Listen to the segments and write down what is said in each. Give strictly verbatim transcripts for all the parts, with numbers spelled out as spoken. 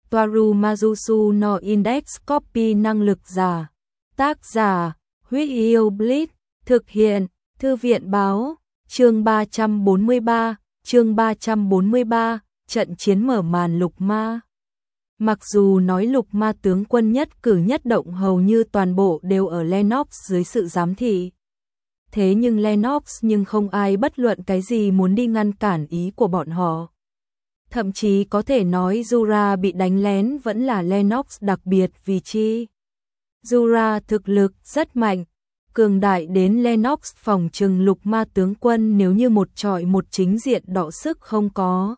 Toaru Majusu no Index Copy năng lực giả. Tác giả, Huyết Yêu Blitz, thực hiện, Thư viện báo, chương ba trăm bốn mươi ba, chương ba trăm bốn mươi ba, trận chiến mở màn Lục Ma. Mặc dù nói Lục Ma tướng quân nhất cử nhất động hầu như toàn bộ đều ở Lennox dưới sự giám thị. Thế nhưng Lennox nhưng không ai bất luận cái gì muốn đi ngăn cản ý của bọn họ. Thậm chí có thể nói Jura bị đánh lén vẫn là Lennox đặc biệt vì chi. Jura thực lực rất mạnh, cường đại đến Lennox phòng trừng Lục Ma tướng quân nếu như một trọi một chính diện đọ sức không có.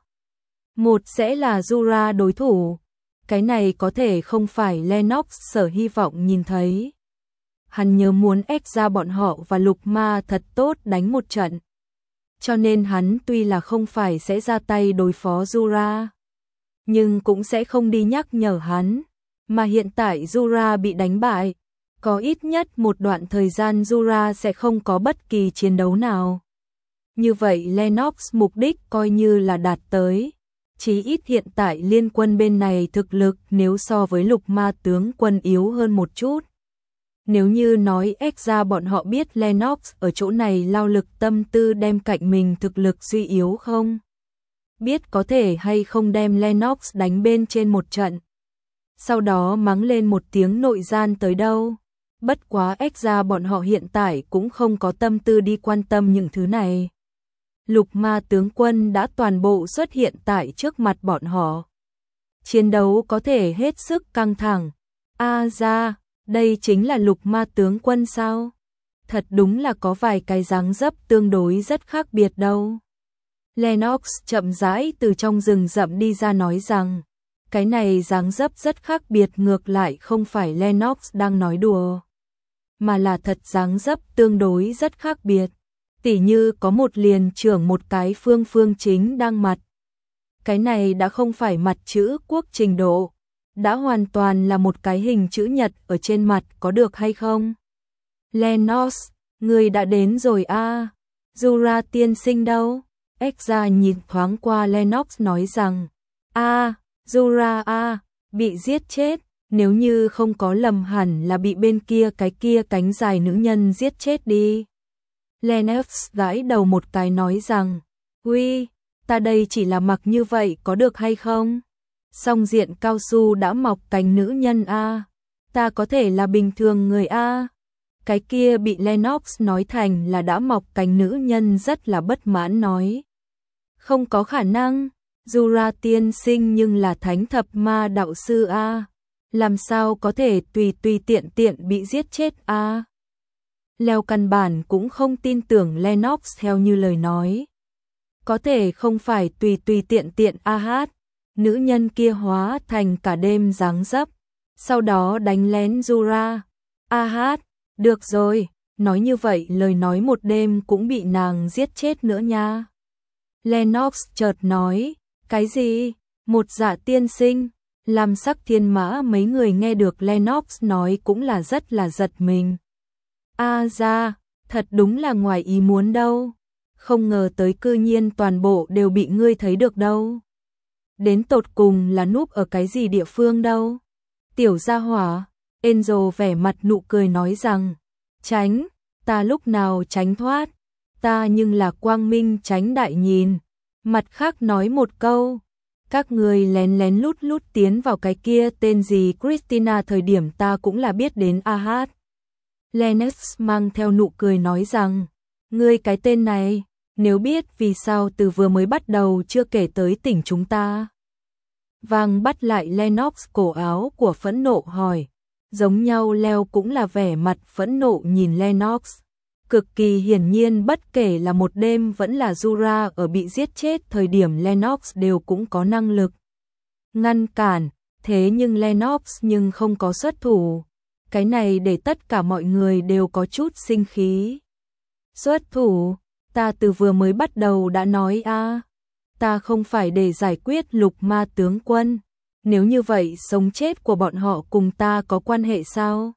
Một sẽ là Jura đối thủ, cái này có thể không phải Lennox sở hy vọng nhìn thấy. Hắn nhớ muốn ép ra bọn họ và Lục Ma thật tốt đánh một trận. Cho nên hắn tuy là không phải sẽ ra tay đối phó Jura, nhưng cũng sẽ không đi nhắc nhở hắn. Mà hiện tại Jura bị đánh bại, có ít nhất một đoạn thời gian Jura sẽ không có bất kỳ chiến đấu nào. Như vậy Lennox mục đích coi như là đạt tới. Chí ít hiện tại liên quân bên này thực lực nếu so với Lục Ma tướng quân yếu hơn một chút. Nếu như nói ép ra bọn họ biết Lennox ở chỗ này lao lực tâm tư đem cạnh mình thực lực suy yếu không? Biết có thể hay không đem Lennox đánh bên trên một trận. Sau đó mắng lên một tiếng nội gian tới đâu. Bất quá ép ra bọn họ hiện tại cũng không có tâm tư đi quan tâm những thứ này. Lục Ma tướng quân đã toàn bộ xuất hiện tại trước mặt bọn họ. Chiến đấu có thể hết sức căng thẳng. A ra, đây chính là Lục Ma tướng quân sao? Thật đúng là có vài cái dáng dấp tương đối rất khác biệt đâu. Lennox chậm rãi từ trong rừng rậm đi ra nói rằng, cái này dáng dấp rất khác biệt, ngược lại không phải Lennox đang nói đùa, mà là thật dáng dấp tương đối rất khác biệt. Tỉ như có một liền trưởng một cái phương phương chính đang mặt. Cái này đã không phải mặt chữ quốc trình độ, đã hoàn toàn là một cái hình chữ nhật ở trên mặt, có được hay không? Lennox, người đã đến rồi a. À. Jura tiên sinh đâu? Exra nhìn thoáng qua Lennox nói rằng, a, à, Jura a, à, bị giết chết, nếu như không có lầm hẳn là bị bên kia cái kia cánh dài nữ nhân giết chết đi. Lennox gãi đầu một cái nói rằng, uy, ta đây chỉ là mặc như vậy có được hay không? Song diện cao su đã mọc cánh nữ nhân a, ta có thể là bình thường người a. Cái kia bị Lennox nói thành là đã mọc cánh nữ nhân rất là bất mãn nói. Không có khả năng, Jura tiên sinh nhưng là thánh thập ma đạo sư a, làm sao có thể tùy tùy tiện tiện bị giết chết a. Leo căn bản cũng không tin tưởng Lennox theo như lời nói. Có thể không phải tùy tùy tiện tiện a hát. Nữ nhân kia hóa thành cả đêm dáng dấp, sau đó đánh lén Jura. A hát, được rồi, nói như vậy lời nói một đêm cũng bị nàng giết chết nữa nha. Lennox chợt nói, cái gì? Một dạ tiên sinh, làm Sắc Thiên Mã mấy người nghe được Lennox nói cũng là rất là giật mình. A ra, thật đúng là ngoài ý muốn đâu, không ngờ tới cư nhiên toàn bộ đều bị ngươi thấy được đâu. Đến tột cùng là núp ở cái gì địa phương đâu? Tiểu gia hỏa, Angel vẻ mặt nụ cười nói rằng, tránh, ta lúc nào tránh thoát, ta nhưng là quang minh tránh đại nhìn. Mặt khác nói một câu, các người lén lén lút lút tiến vào cái kia tên gì Christina thời điểm ta cũng là biết đến a hát. Lennox mang theo nụ cười nói rằng, ngươi cái tên này, nếu biết vì sao từ vừa mới bắt đầu chưa kể tới tỉnh chúng ta. Vang bắt lại Lennox cổ áo của phẫn nộ hỏi, giống nhau Leo cũng là vẻ mặt phẫn nộ nhìn Lennox. Cực kỳ hiển nhiên bất kể là một đêm vẫn là Jura ở bị giết chết thời điểm Lennox đều cũng có năng lực ngăn cản, thế nhưng Lennox nhưng không có xuất thủ. Cái này để tất cả mọi người đều có chút sinh khí. Xuất thủ, ta từ vừa mới bắt đầu đã nói a, à, ta không phải để giải quyết Lục Ma tướng quân, nếu như vậy sống chết của bọn họ cùng ta có quan hệ sao?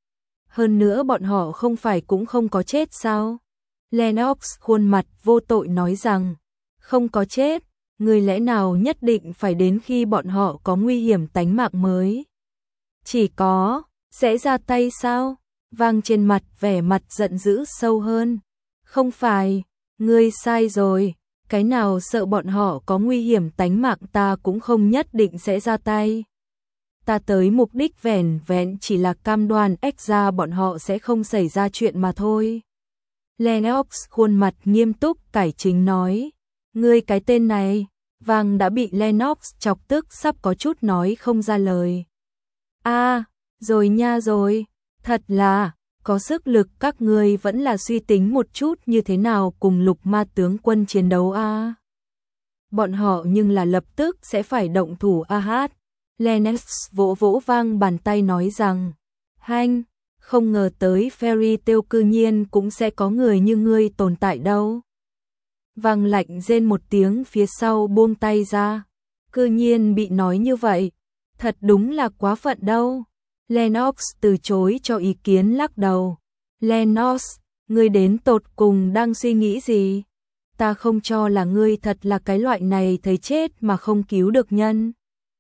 Hơn nữa bọn họ không phải cũng không có chết sao? Lennox khuôn mặt vô tội nói rằng, không có chết, Người lẽ nào nhất định phải đến khi bọn họ có nguy hiểm tánh mạng mới? Chỉ có, sẽ ra tay sao? Vang trên mặt vẻ mặt giận dữ sâu hơn. Không phải, ngươi sai rồi, cái nào sợ bọn họ có nguy hiểm tánh mạng ta cũng không nhất định sẽ ra tay. Ta tới mục đích vẻn vẹn chỉ là cam đoan ếch ra bọn họ sẽ không xảy ra chuyện mà thôi. Lennox khuôn mặt nghiêm túc cải chính nói. Ngươi cái tên này, Vang đã bị Lennox chọc tức sắp có chút nói không ra lời. A, à, rồi nha rồi, thật là, có sức lực các ngươi vẫn là suy tính một chút như thế nào cùng Lục Ma tướng quân chiến đấu a. À. Bọn họ nhưng là lập tức sẽ phải động thủ a hát. Lennox vỗ vỗ Vang bàn tay nói rằng, hanh, không ngờ tới Fairy Tail cư nhiên cũng sẽ có người như ngươi tồn tại đâu. Vang lạnh rên một tiếng phía sau buông tay ra, cư nhiên bị nói như vậy, thật đúng là quá phận đâu. Lennox từ chối cho ý kiến lắc đầu. Lennox, ngươi đến tột cùng đang suy nghĩ gì? Ta không cho là ngươi thật là cái loại này thấy chết mà không cứu được nhân.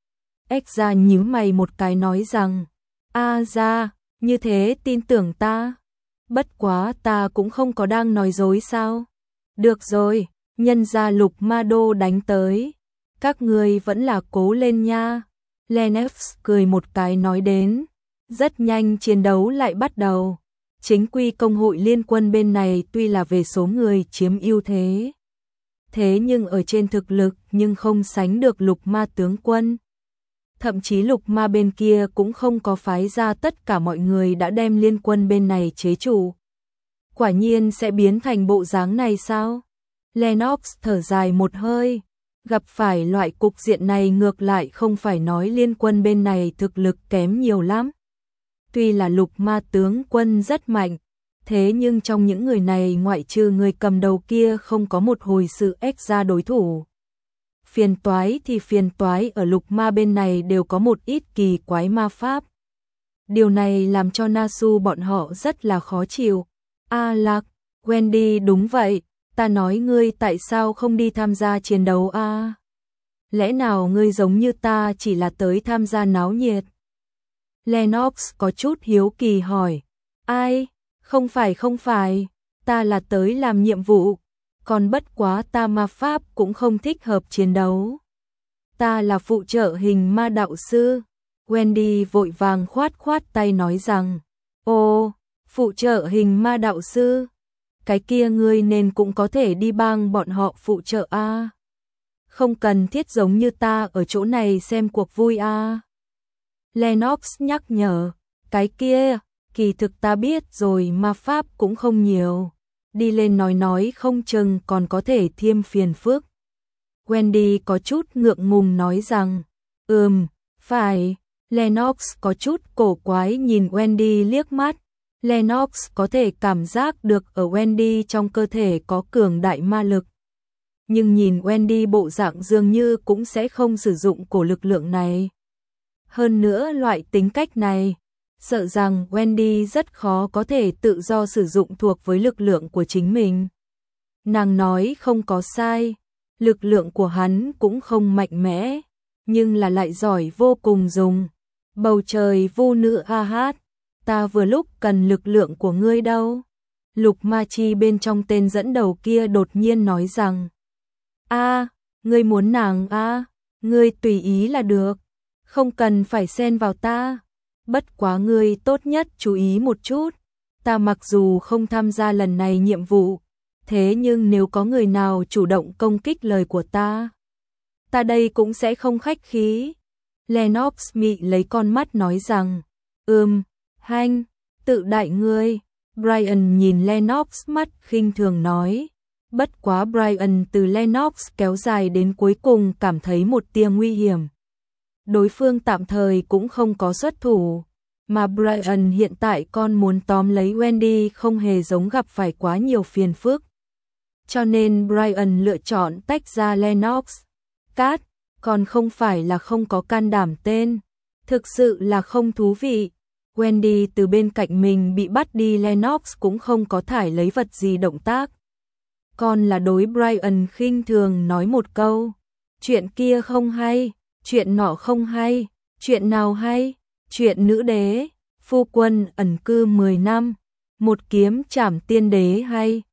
Exra nhíu mày một cái nói rằng, a ra, như thế tin tưởng ta. Bất quá ta cũng không có đang nói dối sao. Được rồi, nhân ra Lục Ma Đô đánh tới. Các ngươi vẫn là cố lên nha. Lennox cười một cái nói đến. Rất nhanh chiến đấu lại bắt đầu. Chính quy công hội liên quân bên này tuy là về số người chiếm ưu thế. Thế nhưng ở trên thực lực nhưng không sánh được Lục Ma tướng quân. Thậm chí Lục Ma bên kia cũng không có phái ra tất cả mọi người đã đem liên quân bên này chế trụ. Quả nhiên sẽ biến thành bộ dáng này sao? Lennox thở dài một hơi. Gặp phải loại cục diện này ngược lại không phải nói liên quân bên này thực lực kém nhiều lắm. Tuy là Lục Ma tướng quân rất mạnh, thế nhưng trong những người này ngoại trừ người cầm đầu kia không có một hồi sự ếch ra đối thủ. Phiền toái thì phiền toái ở Lục Ma bên này đều có một ít kỳ quái ma pháp. Điều này làm cho Nasu bọn họ rất là khó chịu. A Lạc, Wendy đúng vậy, ta nói ngươi tại sao không đi tham gia chiến đấu a? À? Lẽ nào ngươi giống như ta chỉ là tới tham gia náo nhiệt? Lennox có chút hiếu kỳ hỏi. Ai? Không phải không phải, ta là tới làm nhiệm vụ, còn bất quá ta ma pháp cũng không thích hợp chiến đấu. Ta là phụ trợ hình ma đạo sư. Wendy vội vàng khoát khoát tay nói rằng, ồ, phụ trợ hình ma đạo sư, cái kia ngươi nên cũng có thể đi bang bọn họ phụ trợ a. À. Không cần thiết giống như ta ở chỗ này xem cuộc vui a. À. Lennox nhắc nhở, cái kia, kỳ thực ta biết rồi ma pháp cũng không nhiều. Đi lên nói nói không chừng còn có thể thêm phiền phức. Wendy có chút ngượng ngùng nói rằng, ừm, phải. Lennox có chút cổ quái nhìn Wendy liếc mắt. Lennox có thể cảm giác được ở Wendy trong cơ thể có cường đại ma lực. Nhưng nhìn Wendy bộ dạng dường như cũng sẽ không sử dụng cổ lực lượng này. Hơn nữa loại tính cách này, sợ rằng Wendy rất khó có thể tự do sử dụng thuộc với lực lượng của chính mình. Nàng nói không có sai, lực lượng của hắn cũng không mạnh mẽ, nhưng là lại giỏi vô cùng dùng. Bầu trời vu nữ a hát, ta vừa lúc cần lực lượng của ngươi đâu. Lục Ma Chi bên trong tên dẫn đầu kia đột nhiên nói rằng, a, ngươi muốn nàng a, à, ngươi tùy ý là được, không cần phải xen vào ta. Bất quá ngươi tốt nhất chú ý một chút, ta mặc dù không tham gia lần này nhiệm vụ, thế nhưng nếu có người nào chủ động công kích lời của ta, ta đây cũng sẽ không khách khí. Lennox mị lấy con mắt nói rằng, ừm, hanh, tự đại ngươi. Brian nhìn Lennox mắt khinh thường nói. Bất quá Brian từ Lennox kéo dài đến cuối cùng cảm thấy một tia nguy hiểm. Đối phương tạm thời cũng không có xuất thủ, mà Brian hiện tại con muốn tóm lấy Wendy không hề giống gặp phải quá nhiều phiền phức. Cho nên Brian lựa chọn tách ra Lennox. Cát, còn không phải là không có can đảm tên, thực sự là không thú vị. Wendy từ bên cạnh mình bị bắt đi, Lennox cũng không có thải lấy vật gì động tác. Còn là đối Brian khinh thường nói một câu, chuyện kia không hay, chuyện nọ không hay, chuyện nào hay, chuyện nữ đế, phu quân ẩn cư mười năm, một kiếm trảm tiên đế hay,